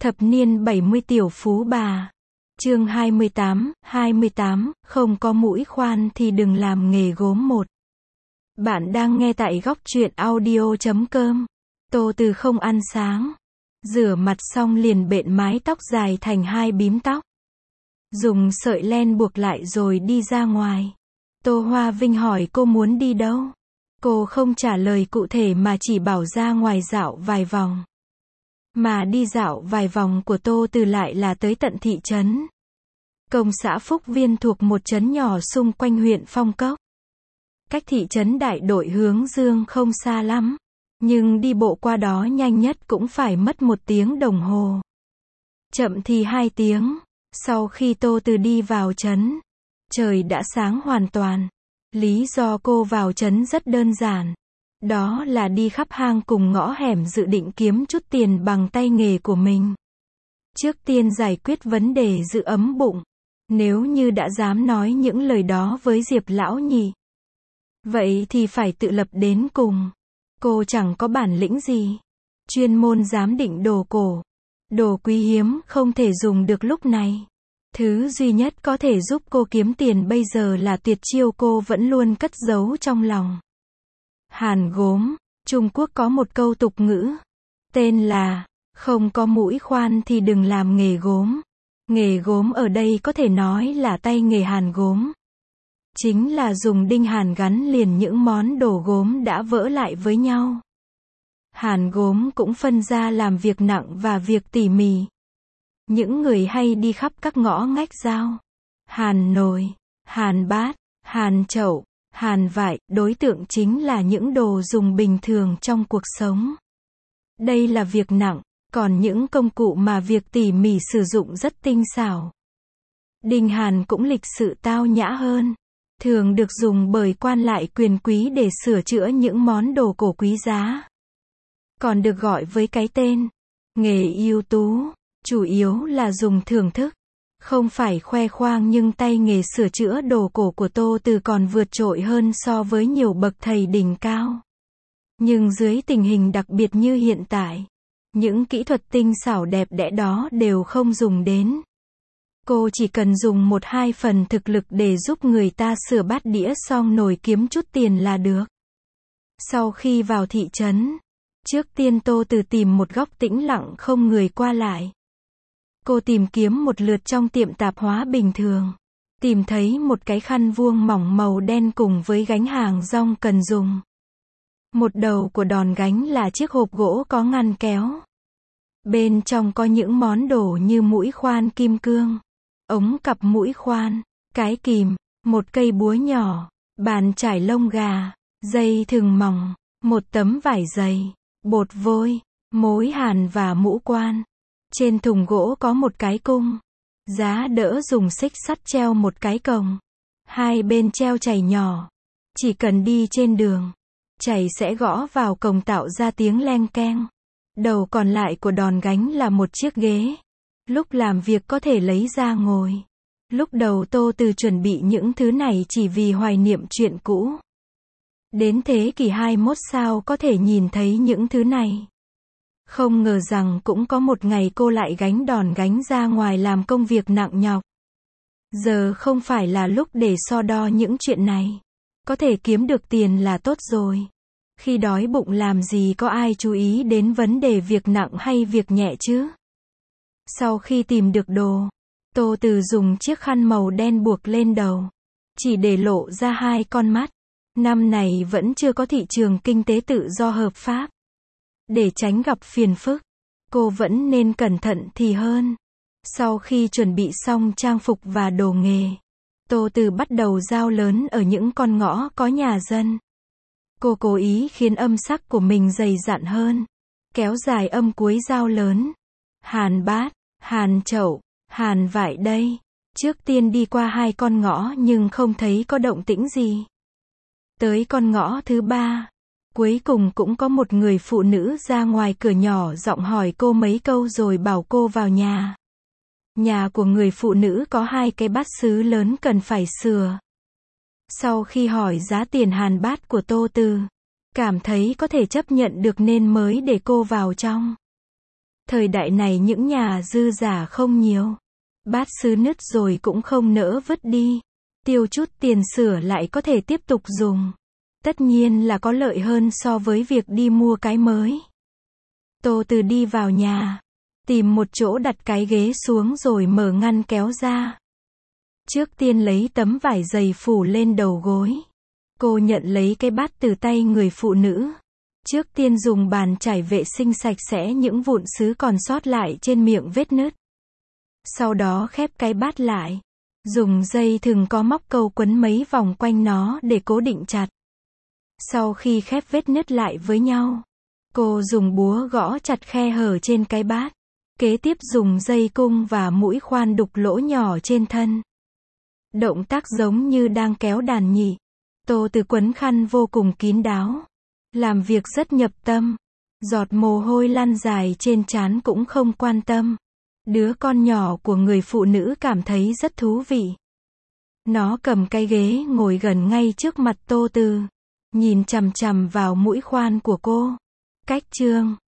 Thập niên 70 tiểu phú bà. Chương 28, không có mũi khoan thì đừng làm nghề gốm một. Bạn đang nghe tại góc truyện audio.com. Tô Từ không ăn sáng. Rửa mặt xong liền bện mái tóc dài thành hai bím tóc. Dùng sợi len buộc lại rồi đi ra ngoài. Tô Hoa Vinh hỏi cô muốn đi đâu. Cô không trả lời cụ thể mà chỉ bảo ra ngoài dạo vài vòng. Mà đi dạo vài vòng của Tô Từ lại là tới tận thị trấn. Công xã Phúc Viên thuộc một trấn nhỏ xung quanh huyện Phong Cốc. Cách thị trấn Đại Đội hướng Dương không xa lắm. Nhưng đi bộ qua đó nhanh nhất cũng phải mất 1 tiếng đồng hồ. Chậm thì 2 tiếng. Sau khi Tô Từ đi vào trấn, trời đã sáng hoàn toàn. Lý do cô vào trấn rất đơn giản. Đó là đi khắp hang cùng ngõ hẻm dự định kiếm chút tiền bằng tay nghề của mình. Trước tiên giải quyết vấn đề giữ ấm bụng. Nếu như đã dám nói những lời đó với Diệp lão nhị, vậy thì phải tự lập đến cùng. Cô chẳng có bản lĩnh gì. Chuyên môn giám định đồ cổ. Đồ quý hiếm không thể dùng được lúc này. Thứ duy nhất có thể giúp cô kiếm tiền bây giờ là tuyệt chiêu cô vẫn luôn cất giấu trong lòng. Hàn gốm. Trung Quốc có một câu tục ngữ. Tên là, không có mũi khoan thì đừng làm nghề gốm. Nghề gốm ở đây có thể nói là tay nghề hàn gốm. Chính là dùng đinh hàn gắn liền những món đồ gốm đã vỡ lại với nhau. Hàn gốm cũng phân ra làm việc nặng và việc tỉ mỉ. Những người hay đi khắp các ngõ ngách giao. Hàn nồi, hàn bát, hàn chậu, hàn vải, đối tượng chính là những đồ dùng bình thường trong cuộc sống. Đây là việc nặng, còn những công cụ mà việc tỉ mỉ sử dụng rất tinh xảo. Đinh hàn cũng lịch sự tao nhã hơn. Thường được dùng bởi quan lại quyền quý để sửa chữa những món đồ cổ quý giá. Còn được gọi với cái tên, nghề ưu tú, chủ yếu là dùng thưởng thức. Không phải khoe khoang nhưng tay nghề sửa chữa đồ cổ của Tô Từ còn vượt trội hơn so với nhiều bậc thầy đỉnh cao. Nhưng dưới tình hình đặc biệt như hiện tại, những kỹ thuật tinh xảo đẹp đẽ đó đều không dùng đến. Cô chỉ cần dùng 1-2 phần thực lực để giúp người ta sửa bát đĩa xong nồi kiếm chút tiền là được. Sau khi vào thị trấn, trước tiên Tô Từ tìm một góc tĩnh lặng không người qua lại. Cô tìm kiếm một lượt trong tiệm tạp hóa bình thường. Tìm thấy một cái khăn vuông mỏng màu đen cùng với gánh hàng rong cần dùng. Một đầu của đòn gánh là chiếc hộp gỗ có ngăn kéo. Bên trong có những món đồ như mũi khoan kim cương, ống cặp mũi khoan, cái kìm, một cây búa nhỏ, bàn chải lông gà, dây thừng mỏng, một tấm vải dày, bột vôi, mối hàn và mũ quan. Trên thùng gỗ có một cái cung, giá đỡ dùng xích sắt treo một cái còng. Hai bên treo chày nhỏ. Chỉ cần đi trên đường, chày sẽ gõ vào còng tạo ra tiếng leng keng. Đầu còn lại của đòn gánh là một chiếc ghế. Lúc làm việc có thể lấy ra ngồi. Lúc đầu Tô Từ chuẩn bị những thứ này chỉ vì hoài niệm chuyện cũ. Đến thế kỷ 21 sao có thể nhìn thấy những thứ này. Không ngờ rằng cũng có một ngày cô lại gánh đòn gánh ra ngoài làm công việc nặng nhọc. Giờ không phải là lúc để so đo những chuyện này. Có thể kiếm được tiền là tốt rồi. Khi đói bụng làm gì có ai chú ý đến vấn đề việc nặng hay việc nhẹ chứ. Sau khi tìm được đồ, Tô Từ dùng chiếc khăn màu đen buộc lên đầu. Chỉ để lộ ra 2 con mắt. Năm này vẫn chưa có thị trường kinh tế tự do hợp pháp. Để tránh gặp phiền phức, cô vẫn nên cẩn thận thì hơn. Sau khi chuẩn bị xong trang phục và đồ nghề, Tô Từ bắt đầu giao lớn ở những con ngõ có nhà dân. Cô cố ý khiến âm sắc của mình dày dặn hơn. Kéo dài âm cuối giao lớn. Hàn bát, hàn chậu, hàn vải đây. Trước tiên đi qua 2 con ngõ nhưng không thấy có động tĩnh gì. Tới con ngõ thứ 3. Cuối cùng cũng có một người phụ nữ ra ngoài cửa nhỏ giọng hỏi cô mấy câu rồi bảo cô vào nhà. Nhà của người phụ nữ có 2 cái bát sứ lớn cần phải sửa. Sau khi hỏi giá tiền hàn bát của Tô Từ, cảm thấy có thể chấp nhận được nên mới để cô vào trong. Thời đại này những nhà dư giả không nhiều. Bát sứ nứt rồi cũng không nỡ vứt đi. Tiêu chút tiền sửa lại có thể tiếp tục dùng. Tất nhiên là có lợi hơn so với việc đi mua cái mới. Tô Từ đi vào nhà, tìm một chỗ đặt cái ghế xuống rồi mở ngăn kéo ra. Trước tiên lấy tấm vải dày phủ lên đầu gối. Cô nhận lấy cái bát từ tay người phụ nữ. Trước tiên dùng bàn chải vệ sinh sạch sẽ những vụn sứ còn sót lại trên miệng vết nứt. Sau đó khép cái bát lại. Dùng dây thừng có móc câu quấn mấy vòng quanh nó để cố định chặt. Sau khi khép vết nứt lại với nhau, cô dùng búa gõ chặt khe hở trên cái bát. Kế tiếp dùng dây cung và mũi khoan đục lỗ nhỏ trên thân. Động tác giống như đang kéo đàn nhị. Tô Từ quấn khăn vô cùng kín đáo. Làm việc rất nhập tâm. Giọt mồ hôi lăn dài trên trán cũng không quan tâm. Đứa con nhỏ của người phụ nữ cảm thấy rất thú vị. Nó cầm cái ghế ngồi gần ngay trước mặt Tô Từ. Nhìn chằm chằm vào mũi khoan của cô. Cách chương